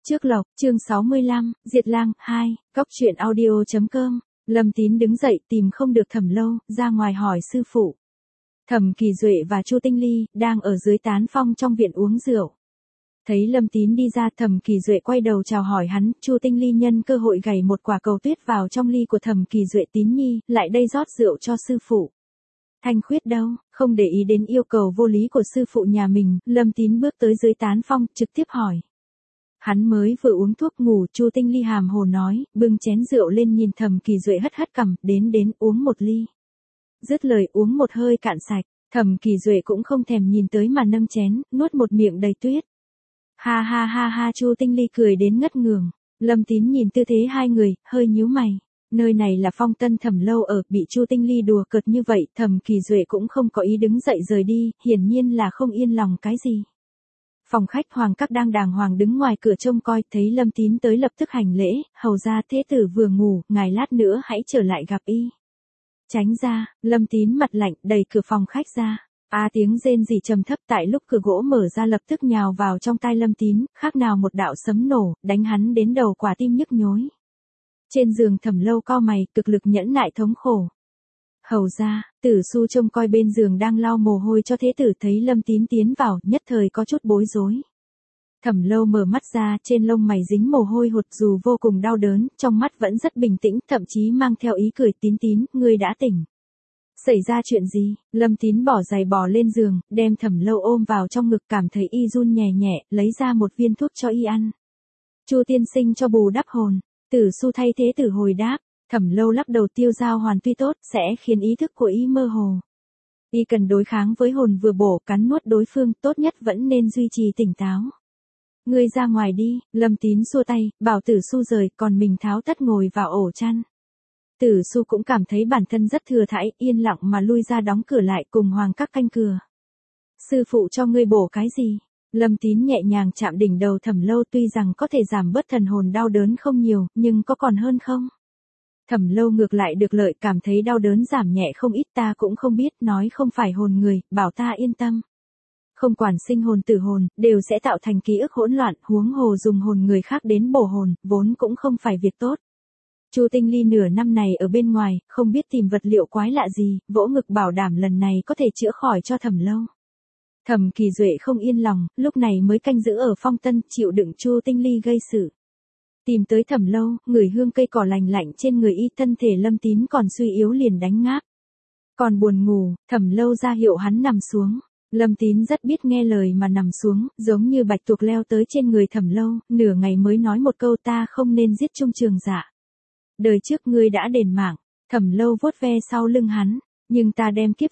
Trước lộc, chương 65, Diệt Lang 2, Cóc truyện audio.com. Lâm Tín đứng dậy tìm không được Thẩm Lâu, ra ngoài hỏi sư phụ. Thẩm Kỳ Duệ và Chu Tinh Ly đang ở dưới tán phong trong viện uống rượu. Thấy Lâm Tín đi ra, Thẩm Kỳ Duệ quay đầu chào hỏi hắn. Chu Tinh Ly nhân cơ hội gảy một quả cầu tuyết vào trong ly của Thẩm Kỳ Duệ. Tín nhi, lại đây rót rượu cho sư phụ. Thanh Khuyết đâu? Không để ý đến yêu cầu vô lý của sư phụ nhà mình, Lâm Tín bước tới dưới tán phong, trực tiếp hỏi. Hắn mới vừa uống thuốc ngủ. Chu Tinh Ly hàm hồ nói, bưng chén rượu lên nhìn Thẩm Kỳ Duệ hất hất cằm, đến uống một ly. Dứt lời uống một hơi cạn sạch, Thẩm Kỳ Duệ cũng không thèm nhìn tới mà nâng chén, nuốt một miệng đầy tuyết. Ha ha ha ha, Chu Tinh Ly cười đến ngất ngường. Lâm Tín nhìn tư thế hai người, hơi nhíu mày. Nơi này là Phong Tân Thẩm Lâu ở, bị Chu Tinh Ly đùa cợt như vậy, Thẩm Kỳ Duệ cũng không có ý đứng dậy rời đi, hiển nhiên là không yên lòng cái gì. Phòng khách Hoàng Các đang đàng hoàng đứng ngoài cửa trông coi, thấy Lâm Tín tới lập tức hành lễ, hầu ra thế tử vừa ngủ, ngài lát nữa hãy trở lại gặp y. Tránh ra, Lâm Tín mặt lạnh, đẩy cửa phòng khách ra. Tiếng rên rỉ trầm thấp tại lúc cửa gỗ mở ra lập tức nhào vào trong tai Lâm Tín, khác nào một đạo sấm nổ, đánh hắn đến đầu quả tim nhức nhối. Trên giường Thẩm Lâu cau mày, cực lực nhẫn nại thống khổ. Hầu ra, Tử Su trông coi bên giường đang lau mồ hôi cho thế tử, thấy Lâm Tín tiến vào, nhất thời có chút bối rối. Thẩm Lâu mở mắt ra, trên lông mày dính mồ hôi hột, dù vô cùng đau đớn, trong mắt vẫn rất bình tĩnh, thậm chí mang theo ý cười. Tín, ngươi đã tỉnh. Xảy ra chuyện gì? Lâm Tín bỏ giày bò lên giường, đem Thẩm Lâu ôm vào trong ngực, cảm thấy y run nhẹ nhẹ, lấy ra một viên thuốc cho y ăn. Chu tiên sinh cho bù đắp hồn. Tử Su thay thế tử hồi đáp. Thẩm Lâu lắc đầu, tiêu giao hoàn tuy tốt, sẽ khiến ý thức của y mơ hồ. Y cần đối kháng với hồn vừa bổ cắn nuốt đối phương, tốt nhất vẫn nên duy trì tỉnh táo. Ngươi ra ngoài đi. Lâm Tín xua tay, bảo Tử Su rời, còn mình tháo tất ngồi vào ổ chăn. Tử Su cũng cảm thấy bản thân rất thừa thãi, yên lặng mà lui ra đóng cửa lại, cùng Hoàng Các canh cửa. Sư phụ cho ngươi bổ cái gì? Lâm Tín nhẹ nhàng chạm đỉnh đầu Thẩm Lâu, tuy rằng có thể giảm bớt thần hồn đau đớn không nhiều, nhưng có còn hơn không? Thẩm Lâu ngược lại được lợi, cảm thấy đau đớn giảm nhẹ không ít. Ta cũng không biết, nói không phải hồn người, bảo ta yên tâm. Không quản sinh hồn tử hồn, đều sẽ tạo thành ký ức hỗn loạn, huống hồ dùng hồn người khác đến bổ hồn, vốn cũng không phải việc tốt. Chu Tinh Ly nửa năm này ở bên ngoài, không biết tìm vật liệu quái lạ gì, vỗ ngực bảo đảm lần này có thể chữa khỏi cho Thẩm Lâu. Thẩm Kỳ Duệ không yên lòng, lúc này mới canh giữ ở Phong Tân, chịu đựng Chu Tinh Ly gây sự. Tìm tới Thẩm Lâu, ngửi hương cây cỏ lành lạnh trên người y, thân thể Lâm Tín còn suy yếu liền đánh ngáp. Còn buồn ngủ, Thẩm Lâu ra hiệu hắn nằm xuống. Lâm Tín rất biết nghe lời mà nằm xuống, giống như bạch tuộc leo tới trên người Thẩm Lâu, nửa ngày mới nói một câu, ta không nên giết Trung Trường Dạ. Đời trước ngươi đã đền mạng. Thẩm Lâu vuốt ve sau lưng hắn, nhưng ta đem kiếp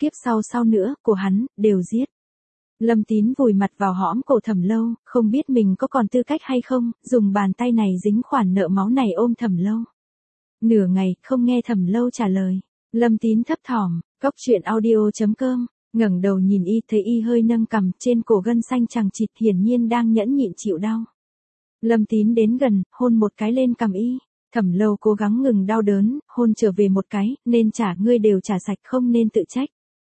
sau nữa của hắn đều giết. Lâm Tín vùi mặt vào hõm cổ Thẩm Lâu, không biết mình có còn tư cách hay không, dùng bàn tay này dính khoản nợ máu này ôm Thẩm Lâu. Nửa ngày, không nghe Thẩm Lâu trả lời. Lâm Tín thấp thỏm, Cóc truyện audio.com, ngẩng đầu nhìn y, thấy y hơi nâng cằm, trên cổ gân xanh chằng chịt, hiển nhiên đang nhẫn nhịn chịu đau. Lâm Tín đến gần, hôn một cái lên cằm y. Thẩm Lâu cố gắng ngừng đau đớn, hôn trở về một cái, nên trả ngươi đều trả sạch, không nên tự trách.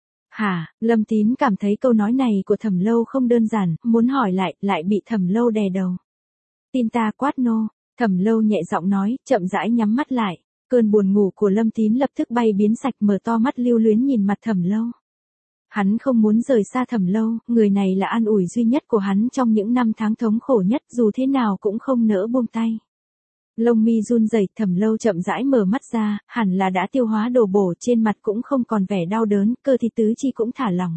Hả? Lâm Tín cảm thấy câu nói này của Thẩm Lâu không đơn giản, muốn hỏi lại bị Thẩm Lâu đè đầu. Tin ta, quát nô. Thẩm Lâu nhẹ giọng nói, chậm rãi nhắm mắt lại. Cơn buồn ngủ của Lâm Tín lập tức bay biến sạch, mở to mắt lưu luyến nhìn mặt Thẩm Lâu. Hắn không muốn rời xa Thẩm Lâu, người này là an ủi duy nhất của hắn trong những năm tháng thống khổ nhất, dù thế nào cũng không nỡ buông tay. Lông mi run rẩy, Thẩm Lâu chậm rãi mở mắt ra, hẳn là đã tiêu hóa đồ bổ, trên mặt cũng không còn vẻ đau đớn, cơ thịt tứ chi cũng thả lỏng.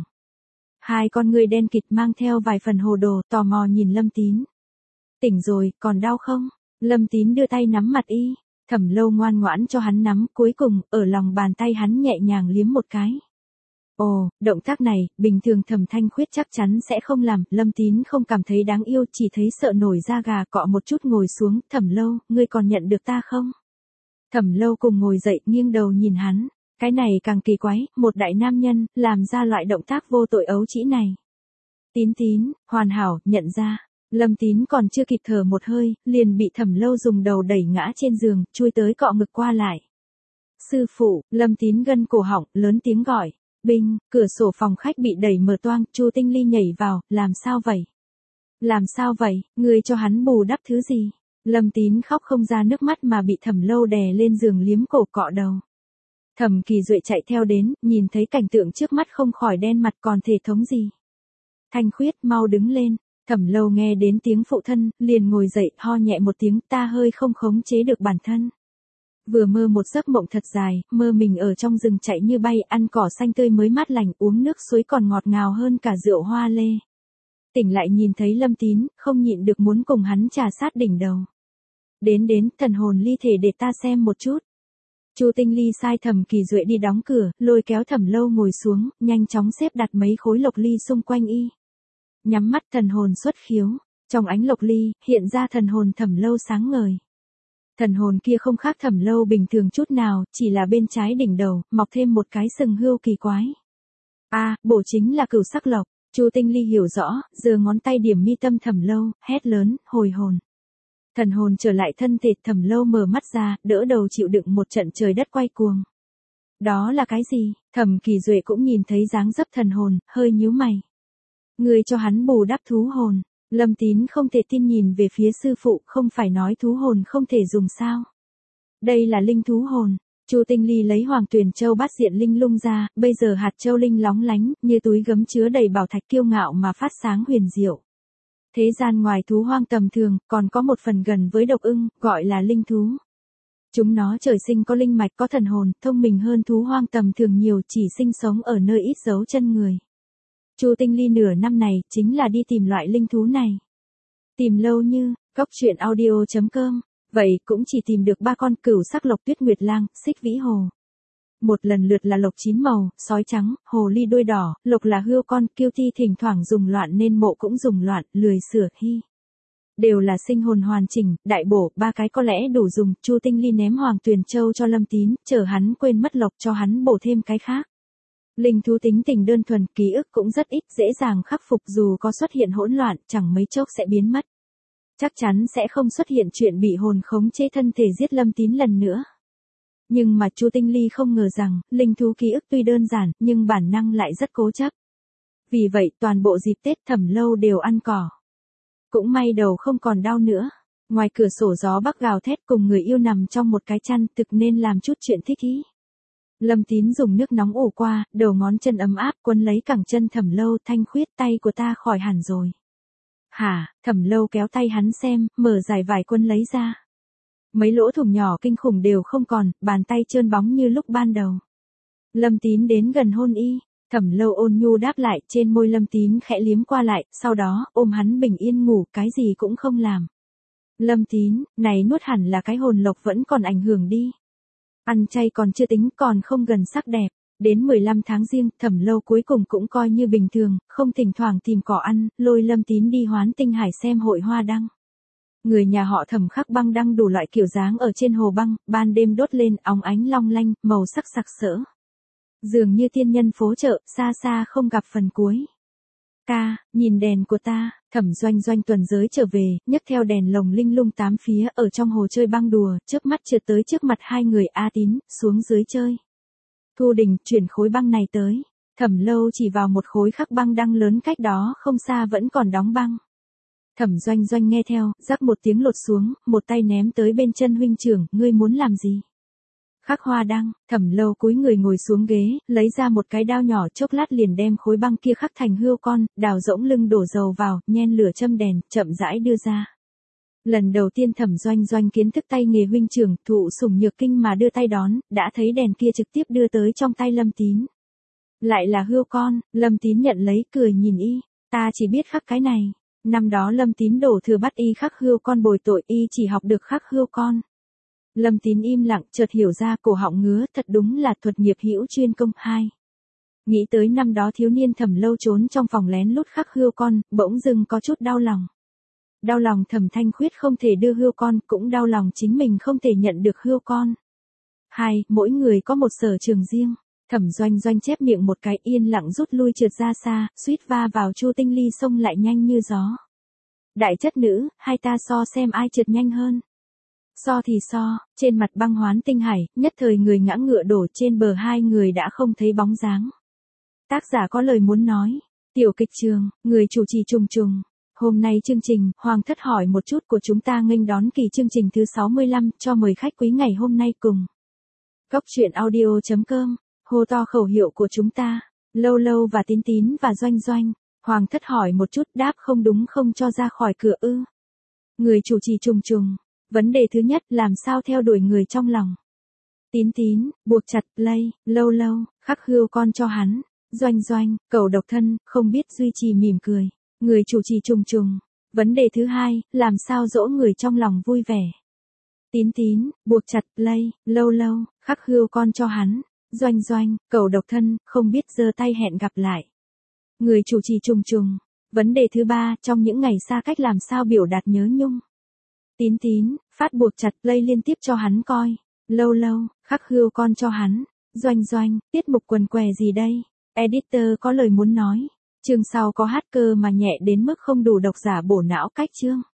Hai con ngươi đen kịt mang theo vài phần hồ đồ, tò mò nhìn Lâm Tín. Tỉnh rồi, còn đau không? Lâm Tín đưa tay nắm mặt y. Thẩm Lâu ngoan ngoãn cho hắn nắm, cuối cùng, ở lòng bàn tay hắn nhẹ nhàng liếm một cái. Ồ, động tác này, bình thường Thẩm Thanh Khuyết chắc chắn sẽ không làm. Lâm Tín không cảm thấy đáng yêu, chỉ thấy sợ nổi da gà, cọ một chút ngồi xuống. Thẩm Lâu, ngươi còn nhận được ta không? Thẩm Lâu cùng ngồi dậy, nghiêng đầu nhìn hắn. Cái này càng kỳ quái, một đại nam nhân, làm ra loại động tác vô tội ấu trĩ này. Tín, hoàn hảo, nhận ra. Lâm Tín còn chưa kịp thở một hơi, liền bị Thẩm Lâu dùng đầu đẩy ngã trên giường, chui tới cọ ngực qua lại. Sư phụ, Lâm Tín gân cổ họng, lớn tiếng gọi. Binh, cửa sổ phòng khách bị đẩy mở toang, Chu Tinh Ly nhảy vào, làm sao vậy? Làm sao vậy, ngươi cho hắn bù đắp thứ gì? Lâm Tín khóc không ra nước mắt mà bị Thẩm Lâu đè lên giường liếm cổ cọ đầu. Thẩm Kỳ Duệ chạy theo đến, nhìn thấy cảnh tượng trước mắt không khỏi đen mặt, còn thể thống gì. Thanh Khuyết, mau đứng lên. Thẩm Lâu nghe đến tiếng phụ thân, liền ngồi dậy, ho nhẹ một tiếng, ta hơi không khống chế được bản thân. Vừa mơ một giấc mộng thật dài, mơ mình ở trong rừng chạy như bay, ăn cỏ xanh tươi mới mát lành, uống nước suối còn ngọt ngào hơn cả rượu hoa lê. Tỉnh lại nhìn thấy Lâm Tín, không nhịn được muốn cùng hắn trà sát đỉnh đầu. Đến, thần hồn ly thể để ta xem một chút. Chu Tinh Ly sai Thẩm Kỳ Duệ đi đóng cửa, lôi kéo Thẩm Lâu ngồi xuống, nhanh chóng xếp đặt mấy khối lộc ly xung quanh y. Nhắm mắt thần hồn xuất khiếu, trong ánh lộc ly, hiện ra thần hồn Thẩm Lâu sáng ngời. Thần hồn kia không khác Thẩm Lâu bình thường chút nào, chỉ là bên trái đỉnh đầu, mọc thêm một cái sừng hươu kỳ quái. Bổ chính là cửu sắc lộc. Chu Tinh Ly hiểu rõ, giơ ngón tay điểm mi tâm Thẩm Lâu, hét lớn, hồi hồn. Thần hồn trở lại thân thể, Thẩm Lâu mở mắt ra, đỡ đầu chịu đựng một trận trời đất quay cuồng. Đó là cái gì? Thẩm Kỳ Duệ cũng nhìn thấy dáng dấp thần hồn, hơi nhíu mày. Người cho hắn bù đắp thú hồn. Lâm Tín không thể tin nhìn về phía sư phụ, không phải nói thú hồn không thể dùng sao? Đây là linh thú hồn. Chu Tinh Ly lấy Hoàng Tuyền Châu bát diện linh lung ra, bây giờ hạt châu linh lóng lánh, như túi gấm chứa đầy bảo thạch kiêu ngạo mà phát sáng huyền diệu. Thế gian ngoài thú hoang tầm thường, còn có một phần gần với độc ưng, gọi là linh thú. Chúng nó trời sinh có linh mạch, có thần hồn, thông minh hơn thú hoang tầm thường nhiều, chỉ sinh sống ở nơi ít dấu chân người. Chu Tinh Ly nửa năm này, chính là đi tìm loại linh thú này. Tìm lâu như, coctruyện.audio.com, vậy cũng chỉ tìm được 3 con: cửu sắc lộc, tuyết nguyệt lang, xích vĩ hồ. Một lần lượt là lộc 9 màu, sói trắng, hồ ly đuôi đỏ, lộc là hươu con, kiêu thi thỉnh thoảng dùng loạn nên mộ cũng dùng loạn, lười sửa hy. Đều là sinh hồn hoàn chỉnh, đại bổ, 3 cái có lẽ đủ dùng. Chu Tinh Ly ném Hoàng Tuyền Châu cho Lâm Tín, chờ hắn quên mất lộc cho hắn bổ thêm cái khác. Linh thú tính tình đơn thuần, ký ức cũng rất ít, dễ dàng khắc phục, dù có xuất hiện hỗn loạn, chẳng mấy chốc sẽ biến mất. Chắc chắn sẽ không xuất hiện chuyện bị hồn khống chế thân thể giết Lâm Tín lần nữa. Nhưng mà Chu Tinh Ly không ngờ rằng, linh thú ký ức tuy đơn giản, nhưng bản năng lại rất cố chấp. Vì vậy, toàn bộ dịp Tết Thẩm Lâu đều ăn cỏ. Cũng may đầu không còn đau nữa. Ngoài cửa sổ gió bắc gào thét, cùng người yêu nằm trong một cái chăn, thực nên làm chút chuyện thích ý. Lâm Tín dùng nước nóng ủ qua, đầu ngón chân ấm áp quấn lấy cẳng chân Thẩm Lâu. Thanh Khuyết, tay của ta khỏi hẳn rồi. Hả? Thẩm Lâu kéo tay hắn xem, mở giải vải quân lấy ra. Mấy lỗ thủng nhỏ kinh khủng đều không còn, bàn tay trơn bóng như lúc ban đầu. Lâm Tín đến gần hôn y, Thẩm Lâu ôn nhu đáp lại, trên môi Lâm Tín khẽ liếm qua lại, sau đó, ôm hắn bình yên ngủ, cái gì cũng không làm. Lâm Tín, này nuốt hẳn là cái hồn lộc vẫn còn ảnh hưởng đi. Ăn chay còn chưa tính, còn không gần sắc đẹp. Đến 15 tháng Giêng, Thẩm Lâu cuối cùng cũng coi như bình thường, không thỉnh thoảng tìm cỏ ăn, lôi Lâm Tín đi Hoán Tinh Hải xem hội hoa đăng. Người nhà họ Thẩm khắc băng đăng đủ loại kiểu dáng ở trên hồ băng, ban đêm đốt lên, óng ánh long lanh, màu sắc sặc sỡ. Dường như tiên nhân phố chợ, xa xa không gặp phần cuối. Ca, nhìn đèn của ta. Thẩm Doanh Doanh tuần giới trở về, nhấc theo đèn lồng linh lung 8 phía, ở trong hồ chơi băng đùa, chớp mắt trượt tới trước mặt hai người. A Tín, xuống dưới chơi. Thu Đình, chuyển khối băng này tới. Thẩm Lâu chỉ vào một khối khắc băng đăng lớn cách đó không xa vẫn còn đóng băng. Thẩm Doanh Doanh nghe theo, rắc một tiếng lột xuống, một tay ném tới bên chân huynh trưởng, ngươi muốn làm gì? Khắc hoa đăng. Thẩm Lâu cúi người ngồi xuống ghế, lấy ra một cái đao nhỏ, chốc lát liền đem khối băng kia khắc thành hươu con, đào rỗng lưng đổ dầu vào, nhen lửa châm đèn, chậm rãi đưa ra. Lần đầu tiên Thẩm Doanh Doanh kiến thức tay nghề huynh trưởng, thụ sủng nhược kinh mà đưa tay đón, đã thấy đèn kia trực tiếp đưa tới trong tay Lâm Tín. Lại là hươu con. Lâm Tín nhận lấy, cười nhìn y, ta chỉ biết khắc cái này. Năm đó Lâm Tín đổ thừa bắt y khắc hươu con bồi tội, y chỉ học được khắc hươu con. Lâm Tín im lặng, chợt hiểu ra, cổ họng ngứa, thật đúng là thuật nghiệp hữu chuyên công. 2. Nghĩ tới năm đó thiếu niên Thẩm Lâu trốn trong phòng lén lút khắc hươu con, bỗng dưng có chút đau lòng. Đau lòng Thẩm Thanh Khuyết không thể đưa hươu con, cũng đau lòng chính mình không thể nhận được hươu con. 2. Mỗi người có một sở trường riêng. Thẩm Doanh Doanh chép miệng một cái, yên lặng rút lui trượt ra xa, suýt va vào Chu Tinh Ly xông lại nhanh như gió. Đại chất nữ, hai ta so xem ai trượt nhanh hơn. So thì so, trên mặt băng Hoán Tinh Hải, nhất thời người ngã ngựa đổ, trên bờ hai người đã không thấy bóng dáng. Tác giả có lời muốn nói. Tiểu kịch trường, người chủ trì trùng trùng. Hôm nay chương trình Hoàng thất hỏi một chút của chúng ta nghênh đón kỳ chương trình thứ 65 cho mời khách quý ngày hôm nay cùng. Cốc truyện audio.com, hô to khẩu hiệu của chúng ta, Lâu Lâu và Tín Tín và Doanh Doanh. Hoàng thất hỏi một chút đáp không đúng không cho ra khỏi cửa ư. Người chủ trì trùng trùng. Vấn đề thứ nhất làm sao theo đuổi người trong lòng. Tín Tín, buộc chặt play, Lâu Lâu, khắc hươu con cho hắn. Doanh Doanh, cầu độc thân, không biết duy trì mỉm cười. Người chủ trì trùng trùng. Vấn đề thứ hai, làm sao dỗ người trong lòng vui vẻ. Tín Tín, buộc chặt play, Lâu Lâu, khắc hươu con cho hắn. Doanh Doanh, cầu độc thân, không biết giơ tay hẹn gặp lại. Người chủ trì trùng trùng. Vấn đề thứ ba, trong những ngày xa cách làm sao biểu đạt nhớ nhung. Tín Tín, phát buộc chặt play liên tiếp cho hắn coi. Lâu Lâu, khắc hươu con cho hắn. Doanh Doanh, tiết mục quần què gì đây? Editor có lời muốn nói. Chương sau có hát cơ mà nhẹ đến mức không đủ độc giả bổ não cách chương.